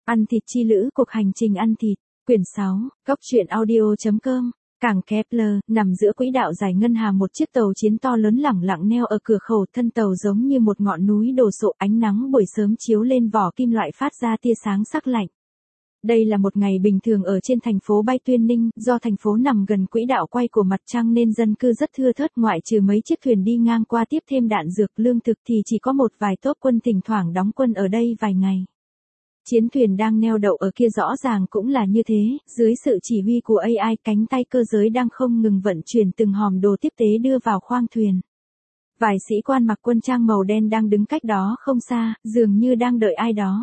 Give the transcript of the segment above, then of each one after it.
Ăn thịt chi lữ, cuộc hành trình ăn thịt, quyển 6, Cốc truyện audio.com. Cảng Kepler, nằm giữa quỹ đạo giải ngân hà, một chiếc tàu chiến to lớn lẳng lặng neo ở cửa khẩu, thân tàu giống như một ngọn núi đổ sộ, ánh nắng buổi sớm chiếu lên vỏ kim loại phát ra tia sáng sắc lạnh. Đây là một ngày bình thường ở trên thành phố Bay Tuyên Ninh, do thành phố nằm gần quỹ đạo quay của mặt trăng nên dân cư rất thưa thớt, ngoại trừ mấy chiếc thuyền đi ngang qua tiếp thêm đạn dược, lương thực thì chỉ có một vài tốp quân thỉnh thoảng đóng quân ở đây vài ngày. Chiến thuyền đang neo đậu ở kia rõ ràng cũng là như thế, dưới sự chỉ huy của AI, cánh tay cơ giới đang không ngừng vận chuyển từng hòm đồ tiếp tế đưa vào khoang thuyền. Vài sĩ quan mặc quân trang màu đen đang đứng cách đó không xa, dường như đang đợi ai đó.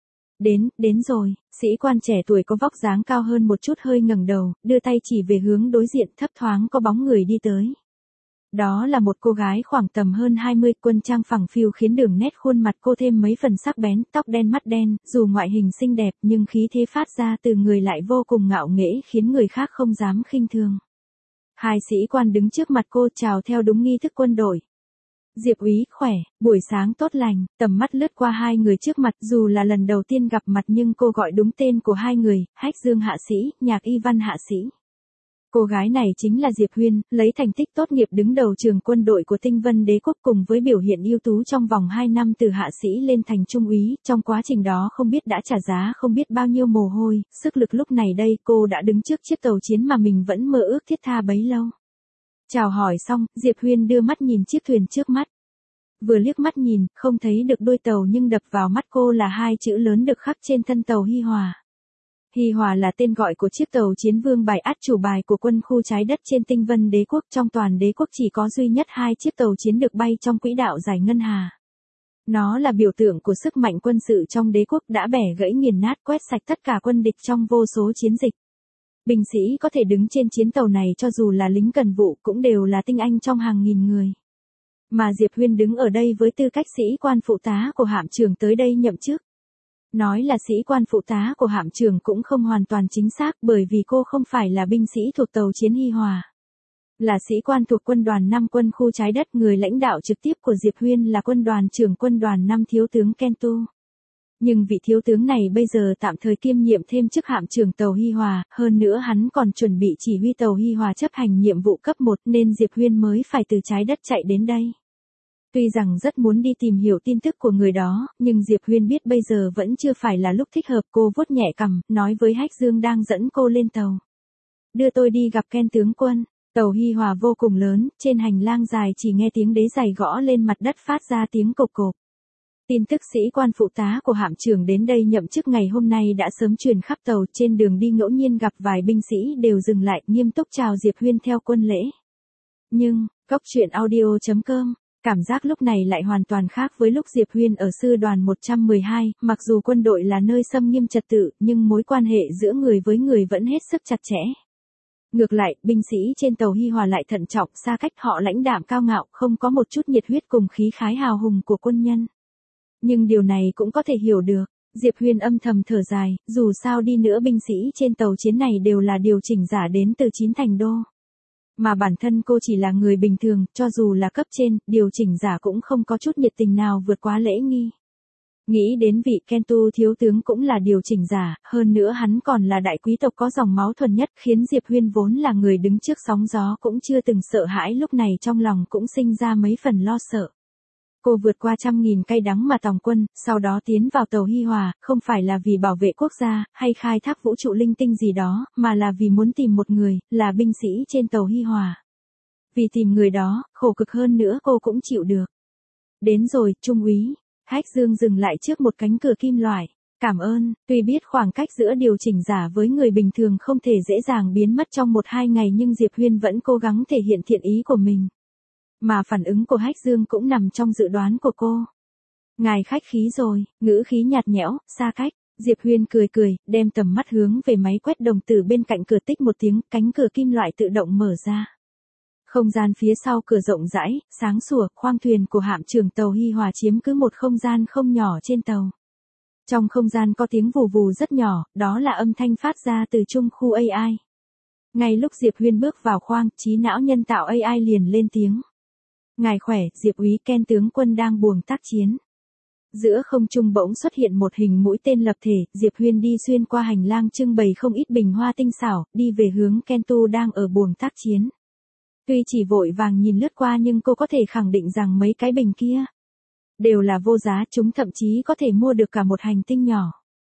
Đến rồi, sĩ quan trẻ tuổi có vóc dáng cao hơn một chút hơi ngẩng đầu, đưa tay chỉ về hướng đối diện, thấp thoáng có bóng người đi tới. Đó là một cô gái khoảng tầm hơn 20, quân trang phẳng phiu khiến đường nét khuôn mặt cô thêm mấy phần sắc bén, tóc đen mắt đen, dù ngoại hình xinh đẹp nhưng khí thế phát ra từ người lại vô cùng ngạo nghễ khiến người khác không dám khinh thường. Hai sĩ quan đứng trước mặt cô chào theo đúng nghi thức quân đội. Diệp úy, khỏe, buổi sáng tốt lành, tầm mắt lướt qua hai người trước mặt, dù là lần đầu tiên gặp mặt nhưng cô gọi đúng tên của hai người, Hách Dương hạ sĩ, Nhạc Y Văn hạ sĩ. Cô gái này chính là Diệp Huyên, lấy thành tích tốt nghiệp đứng đầu trường quân đội của Tinh Vân Đế quốc cùng với biểu hiện ưu tú trong vòng 2 năm từ hạ sĩ lên thành trung úy, trong quá trình đó không biết đã trả giá không biết bao nhiêu mồ hôi, sức lực, lúc này đây cô đã đứng trước chiếc tàu chiến mà mình vẫn mơ ước thiết tha bấy lâu. Chào hỏi xong, Diệp Huyên đưa mắt nhìn chiếc thuyền trước mắt. Vừa liếc mắt nhìn, không thấy được đuôi tàu nhưng đập vào mắt cô là hai chữ lớn được khắc trên thân tàu Hi Hòa. Hi Hòa là tên gọi của chiếc tàu chiến vương bài át chủ bài của quân khu trái đất trên Tinh Vân Đế quốc, trong toàn đế quốc chỉ có duy nhất hai chiếc tàu chiến được bay trong quỹ đạo giải ngân hà. Nó là biểu tượng của sức mạnh quân sự trong đế quốc, đã bẻ gãy nghiền nát quét sạch tất cả quân địch trong vô số chiến dịch. Binh sĩ có thể đứng trên chiến tàu này cho dù là lính cần vụ cũng đều là tinh anh trong hàng nghìn người. Mà Diệp Huyên đứng ở đây với tư cách sĩ quan phụ tá của hạm trưởng tới đây nhậm chức. Nói là sĩ quan phụ tá của hạm trưởng cũng không hoàn toàn chính xác, bởi vì cô không phải là binh sĩ thuộc tàu chiến Hi Hòa. Là sĩ quan thuộc quân đoàn 5 quân khu trái đất, người lãnh đạo trực tiếp của Diệp Huyên là quân đoàn trưởng quân đoàn 5 thiếu tướng Kento. Nhưng vị thiếu tướng này bây giờ tạm thời kiêm nhiệm thêm chức hạm trưởng tàu Hi Hòa, hơn nữa hắn còn chuẩn bị chỉ huy tàu Hi Hòa chấp hành nhiệm vụ cấp 1 nên Diệp Huyên mới phải từ trái đất chạy đến đây. Tuy rằng rất muốn đi tìm hiểu tin tức của người đó, nhưng Diệp Huyên biết bây giờ vẫn chưa phải là lúc thích hợp. Cô vuốt nhẹ cằm, nói với Hách Dương đang dẫn cô lên tàu. Đưa tôi đi gặp Ken tướng quân. Tàu Hi Hòa vô cùng lớn, trên hành lang dài chỉ nghe tiếng đế giày gõ lên mặt đất phát ra tiếng cộp cộp. Tin tức sĩ quan phụ tá của hạm trưởng đến đây nhậm chức ngày hôm nay đã sớm truyền khắp tàu, trên đường đi ngẫu nhiên gặp vài binh sĩ đều dừng lại nghiêm túc chào Diệp Huyên theo quân lễ. Nhưng, Cốc truyện audio.com. Cảm giác lúc này lại hoàn toàn khác với lúc Diệp Huyên ở sư đoàn 112, mặc dù quân đội là nơi xâm nghiêm trật tự, nhưng mối quan hệ giữa người với người vẫn hết sức chặt chẽ. Ngược lại, binh sĩ trên tàu Hi Hòa lại thận trọng, xa cách, họ lãnh đạm cao ngạo, không có một chút nhiệt huyết cùng khí khái hào hùng của quân nhân. Nhưng điều này cũng có thể hiểu được, Diệp Huyên âm thầm thở dài, dù sao đi nữa binh sĩ trên tàu chiến này đều là điều chỉnh giả đến từ 9 thành đô. Mà bản thân cô chỉ là người bình thường, cho dù là cấp trên, điều chỉnh giả cũng không có chút nhiệt tình nào vượt quá lễ nghi. Nghĩ đến vị Kento thiếu tướng cũng là điều chỉnh giả, hơn nữa hắn còn là đại quý tộc có dòng máu thuần nhất, khiến Diệp Huyên vốn là người đứng trước sóng gió cũng chưa từng sợ hãi, lúc này trong lòng cũng sinh ra mấy phần lo sợ. Cô vượt qua trăm nghìn cây đắng mà tòng quân, sau đó tiến vào tàu Hi Hòa, không phải là vì bảo vệ quốc gia, hay khai thác vũ trụ linh tinh gì đó, mà là vì muốn tìm một người, là binh sĩ trên tàu Hi Hòa. Vì tìm người đó, khổ cực hơn nữa cô cũng chịu được. Đến rồi, trung úy. Hách Dương dừng lại trước một cánh cửa kim loại. Cảm ơn, tuy biết khoảng cách giữa điều chỉnh giả với người bình thường không thể dễ dàng biến mất trong 1-2 ngày nhưng Diệp Huyên vẫn cố gắng thể hiện thiện ý của mình. Mà phản ứng của Hách Dương cũng nằm trong dự đoán của cô. Ngài khách khí rồi, ngữ khí nhạt nhẽo, xa cách. Diệp Huyên cười cười, đem tầm mắt hướng về máy quét đồng tử bên cạnh cửa, tích một tiếng, cánh cửa kim loại tự động mở ra. Không gian phía sau cửa rộng rãi, sáng sủa, khoang thuyền của hạm trưởng tàu Hi Hòa chiếm cứ một không gian không nhỏ trên tàu. Trong không gian có tiếng vù vù rất nhỏ, đó là âm thanh phát ra từ trung khu AI. Ngay lúc Diệp Huyên bước vào khoang, trí não nhân tạo AI liền lên tiếng. Ngài khỏe, Diệp úy, Ken tướng quân đang buồng tác chiến. Giữa không trung bỗng xuất hiện một hình mũi tên lập thể, Diệp Huyên đi xuyên qua hành lang trưng bày không ít bình hoa tinh xảo, đi về hướng Kentu đang ở buồng tác chiến. Tuy chỉ vội vàng nhìn lướt qua nhưng cô có thể khẳng định rằng mấy cái bình kia đều là vô giá, chúng thậm chí có thể mua được cả một hành tinh nhỏ.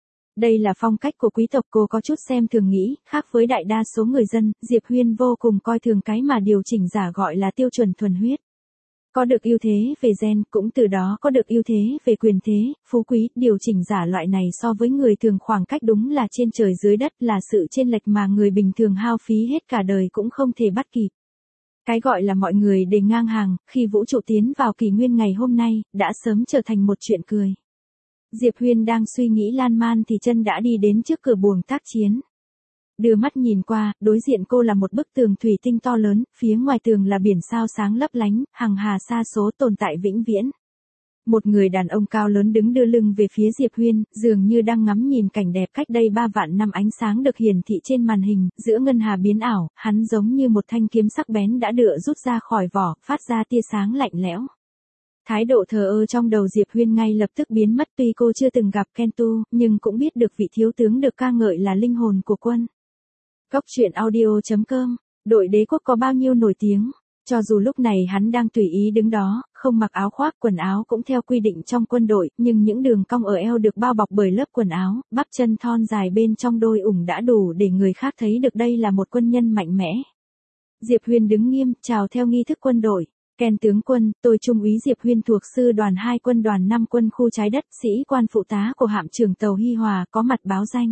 Đây là phong cách của quý tộc, cô có chút xem thường nghĩ, khác với đại đa số người dân, Diệp Huyên vô cùng coi thường cái mà điều chỉnh giả gọi là tiêu chuẩn thuần huyết. Có được ưu thế về gen, cũng từ đó có được ưu thế về quyền thế, phú quý, điều chỉnh giả loại này so với người thường khoảng cách đúng là trên trời dưới đất, là sự chênh lệch mà người bình thường hao phí hết cả đời cũng không thể bắt kịp. Cái gọi là mọi người để ngang hàng, khi vũ trụ tiến vào kỷ nguyên ngày hôm nay, đã sớm trở thành một chuyện cười. Diệp Huyên đang suy nghĩ lan man thì chân đã đi đến trước cửa buồng tác chiến. Đưa mắt nhìn qua, đối diện cô là một bức tường thủy tinh to lớn, phía ngoài tường là biển sao sáng lấp lánh, hằng hà sa số tồn tại vĩnh viễn. Một người đàn ông cao lớn đứng đưa lưng về phía Diệp Huyên, dường như đang ngắm nhìn cảnh đẹp cách đây 3 vạn năm. Ánh sáng được hiển thị trên màn hình, giữa ngân hà biến ảo, hắn giống như một thanh kiếm sắc bén đã được rút ra khỏi vỏ, phát ra tia sáng lạnh lẽo. Thái độ thờ ơ trong đầu Diệp Huyên ngay lập tức biến mất, tuy cô chưa từng gặp Kentu, nhưng cũng biết được vị thiếu tướng được ca ngợi là linh hồn của quân. Góc truyện audio.com, đội đế quốc có bao nhiêu nổi tiếng, cho dù lúc này hắn đang tùy ý đứng đó, không mặc áo khoác, quần áo cũng theo quy định trong quân đội, nhưng những đường cong ở eo được bao bọc bởi lớp quần áo, bắp chân thon dài bên trong đôi ủng đã đủ để người khác thấy được đây là một quân nhân mạnh mẽ. Diệp Huyên đứng nghiêm, chào theo nghi thức quân đội. Ken tướng quân, tôi Trung úy Diệp Huyên thuộc sư đoàn 2 quân đoàn 5 quân khu trái đất, sĩ quan phụ tá của hạm trưởng tàu Hi Hòa, có mặt báo danh.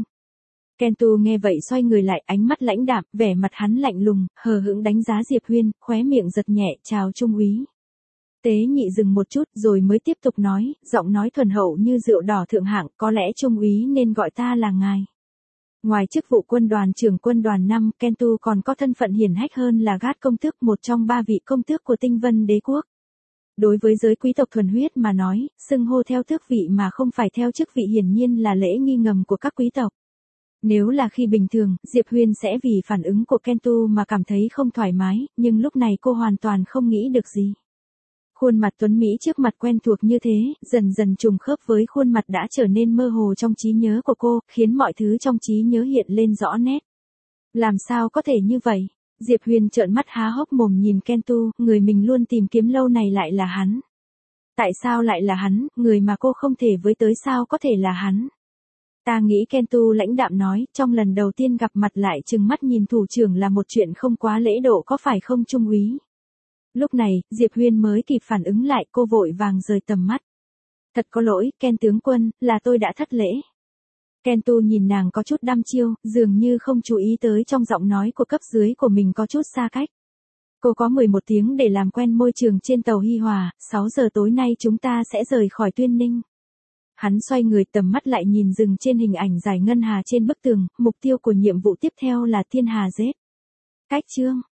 Kentu nghe vậy xoay người lại, ánh mắt lãnh đạm, vẻ mặt hắn lạnh lùng, hờ hững đánh giá Diệp Huyên, khóe miệng giật nhẹ, chào Trung úy. Tế Nhị dừng một chút rồi mới tiếp tục nói, giọng nói thuần hậu như rượu đỏ thượng hạng, có lẽ Trung úy nên gọi ta là ngài. Ngoài chức vụ quân đoàn trưởng quân đoàn 5, Kentu còn có thân phận hiển hách hơn là Gát công tước, một trong 3 vị công tước của Tinh Vân đế quốc. Đối với giới quý tộc thuần huyết mà nói, xưng hô theo tước vị mà không phải theo chức vị hiển nhiên là lễ nghi ngầm của các quý tộc. Nếu là khi bình thường, Diệp Huyên sẽ vì phản ứng của Kentu mà cảm thấy không thoải mái, nhưng lúc này cô hoàn toàn không nghĩ được gì. Khuôn mặt tuấn Mỹ trước mặt quen thuộc như thế, dần dần trùng khớp với khuôn mặt đã trở nên mơ hồ trong trí nhớ của cô, khiến mọi thứ trong trí nhớ hiện lên rõ nét. Làm sao có thể như vậy? Diệp Huyên trợn mắt há hốc mồm nhìn Kentu, người mình luôn tìm kiếm lâu này lại là hắn. Tại sao lại là hắn, người mà cô không thể với tới sao có thể là hắn? Ta nghĩ Kentu lãnh đạm nói, trong lần đầu tiên gặp mặt lại trừng mắt nhìn thủ trưởng là một chuyện không quá lễ độ có phải không Trung úy? Lúc này, Diệp Huyên mới kịp phản ứng lại, cô vội vàng rời tầm mắt. Thật có lỗi, Ken tướng quân, là tôi đã thất lễ. Kentu nhìn nàng có chút đăm chiêu, dường như không chú ý tới trong giọng nói của cấp dưới của mình có chút xa cách. Cô có 11 tiếng để làm quen môi trường trên tàu Hi Hòa, 6 giờ tối nay chúng ta sẽ rời khỏi Tuyên Ninh. Hắn xoay người, tầm mắt lại nhìn dừng trên hình ảnh giải ngân hà trên bức tường, mục tiêu của nhiệm vụ tiếp theo là Thiên Hà Giết. Cách chương